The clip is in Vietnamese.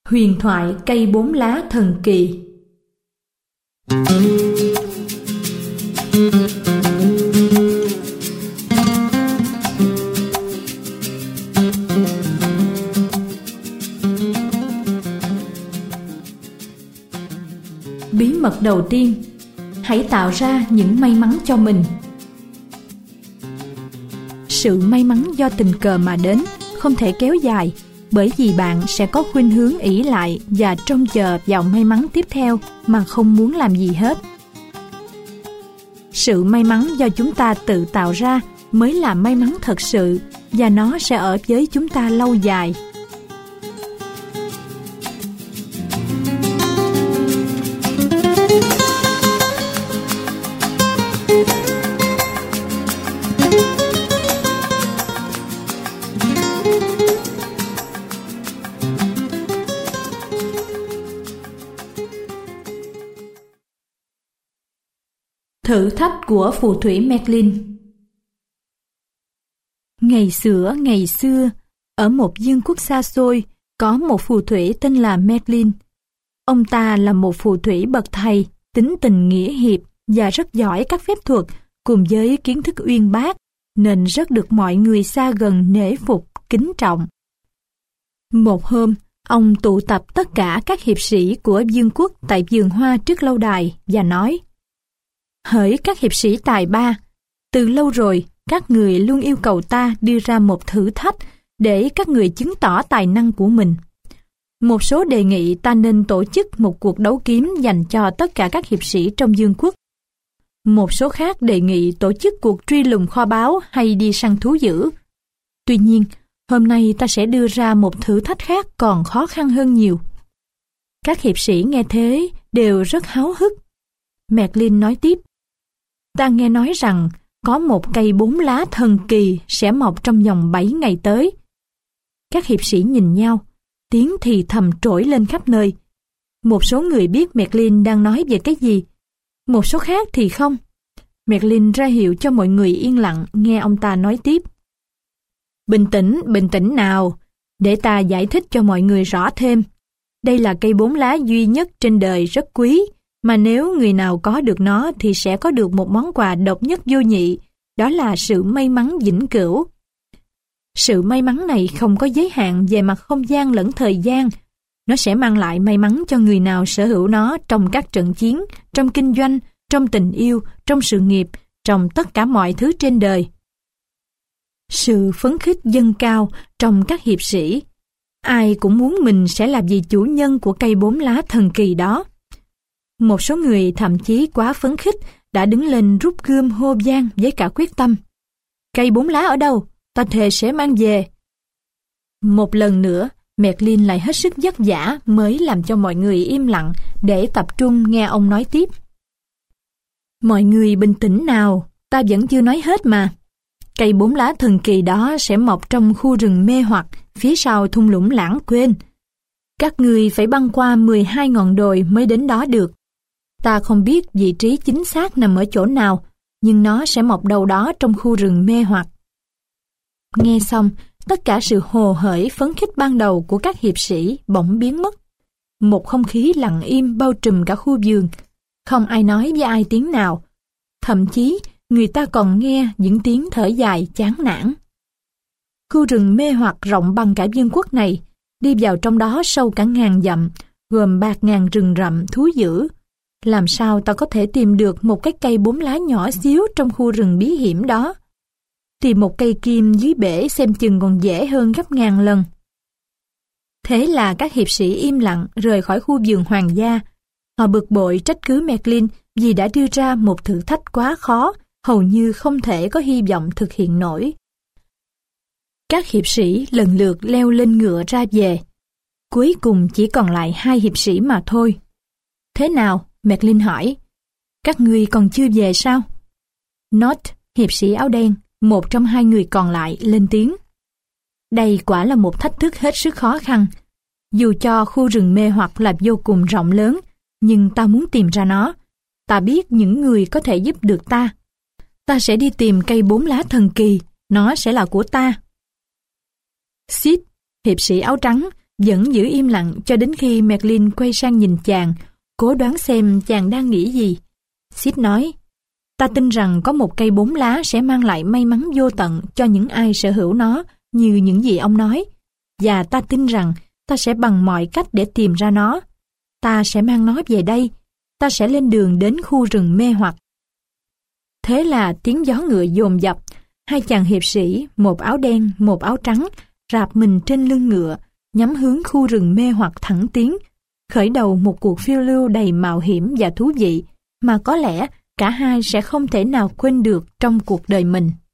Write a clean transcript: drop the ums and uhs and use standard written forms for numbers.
Huyền thoại cây 4 lá thần kỳ. Bí mật đầu tiên, hãy tạo ra những may mắn cho mình. Sự may mắn do tình cờ mà đến không thể kéo dài, bởi vì bạn sẽ có khuynh hướng ỷ lại và trông chờ vào may mắn tiếp theo mà không muốn làm gì hết. Sự may mắn do chúng ta tự tạo ra mới là may mắn thật sự, và nó sẽ ở với chúng ta lâu dài. Thử thách của phù thủy Merlin. Ngày xưa, ở một vương quốc xa xôi, có một phù thủy tên là Merlin. Ông ta là một phù thủy bậc thầy, tính tình nghĩa hiệp và rất giỏi các phép thuật cùng với kiến thức uyên bác, nên rất được mọi người xa gần nể phục, kính trọng. Một hôm, ông tụ tập tất cả các hiệp sĩ của vương quốc tại vườn hoa trước lâu đài và nói: Hỡi các hiệp sĩ tài ba, từ lâu rồi các người luôn yêu cầu ta đưa ra một thử thách để các người chứng tỏ tài năng của mình. Một số đề nghị ta nên tổ chức một cuộc đấu kiếm dành cho tất cả các hiệp sĩ trong vương quốc. Một số khác đề nghị tổ chức cuộc truy lùng kho báu hay đi săn thú dữ. Tuy nhiên, hôm nay ta sẽ đưa ra một thử thách khác còn khó khăn hơn nhiều. Các hiệp sĩ nghe thế đều rất háo hức. Merlin nói tiếp: Ta nghe nói rằng có một cây 4 lá thần kỳ sẽ mọc trong vòng 7 ngày tới. Các hiệp sĩ nhìn nhau, tiếng thì thầm trỗi lên khắp nơi. Một số người biết Merlin đang nói về cái gì, một số khác thì không. Merlin ra hiệu cho mọi người yên lặng nghe ông ta nói tiếp. Bình tĩnh nào, để ta giải thích cho mọi người rõ thêm. Đây là cây 4 lá duy nhất trên đời rất quý, mà nếu người nào có được nó thì sẽ có được một món quà độc nhất vô nhị, đó là sự may mắn vĩnh cửu. Sự may mắn này không có giới hạn về mặt không gian lẫn thời gian. Nó sẽ mang lại may mắn cho người nào sở hữu nó trong các trận chiến, trong kinh doanh, trong tình yêu, trong sự nghiệp, trong tất cả mọi thứ trên đời. Sự phấn khích dâng cao trong các hiệp sĩ. Ai cũng muốn mình sẽ là vị chủ nhân của cây 4 lá thần kỳ đó. Một số người thậm chí quá phấn khích đã đứng lên rút gươm hô vang với cả quyết tâm. Cây 4 lá ở đâu? Ta thề sẽ mang về. Một lần nữa, Merlin lại hết sức vất vả mới làm cho mọi người im lặng để tập trung nghe ông nói tiếp. Mọi người bình tĩnh nào, ta vẫn chưa nói hết mà. Cây 4 lá thần kỳ đó sẽ mọc trong khu rừng mê hoặc phía sau thung lũng lãng quên. Các người phải băng qua 12 ngọn đồi mới đến đó được. Ta không biết vị trí chính xác nằm ở chỗ nào, nhưng nó sẽ mọc đâu đó trong khu rừng mê hoặc. Nghe xong, tất cả sự hồ hởi phấn khích ban đầu của các hiệp sĩ bỗng biến mất. Một không khí lặng im bao trùm cả khu vườn. Không ai nói với ai tiếng nào. Thậm chí, người ta còn nghe những tiếng thở dài chán nản. Khu rừng mê hoặc rộng bằng cả vương quốc này, đi vào trong đó sâu cả ngàn dặm, gồm bạt ngàn rừng rậm thú dữ. Làm sao ta có thể tìm được một cái cây 4 lá nhỏ xíu trong khu rừng bí hiểm đó? Tìm một cây kim dưới bể xem chừng còn dễ hơn gấp ngàn lần. Thế là các hiệp sĩ im lặng rời khỏi khu vườn hoàng gia. Họ bực bội trách cứ Merlin vì đã đưa ra một thử thách quá khó, hầu như không thể có hy vọng thực hiện nổi. Các hiệp sĩ lần lượt leo lên ngựa ra về. Cuối cùng chỉ còn lại 2 hiệp sĩ mà thôi. Thế nào? Merlin hỏi. Các ngươi còn chưa về sao? Not, hiệp sĩ áo đen, một trong 2 người còn lại, lên tiếng. Đây quả là một thách thức hết sức khó khăn. Dù cho khu rừng mê hoặc là vô cùng rộng lớn, nhưng ta muốn tìm ra nó. Ta biết những người có thể giúp được ta. Ta sẽ đi tìm cây 4 lá thần kỳ, nó sẽ là của ta. Sid, hiệp sĩ áo trắng, vẫn giữ im lặng cho đến khi Merlin quay sang nhìn chàng, cố đoán xem chàng đang nghĩ gì. Sid nói, ta tin rằng có một cây 4 lá sẽ mang lại may mắn vô tận cho những ai sở hữu nó, như những gì ông nói. Và ta tin rằng ta sẽ bằng mọi cách để tìm ra nó. Ta sẽ mang nó về đây. Ta sẽ lên đường đến khu rừng mê hoặc. Thế là tiếng gió ngựa dồn dập. Hai chàng hiệp sĩ, một áo đen, một áo trắng, rạp mình trên lưng ngựa, nhắm hướng khu rừng mê hoặc thẳng tiến, khởi đầu một cuộc phiêu lưu đầy mạo hiểm và thú vị, mà có lẽ cả hai sẽ không thể nào quên được trong cuộc đời mình.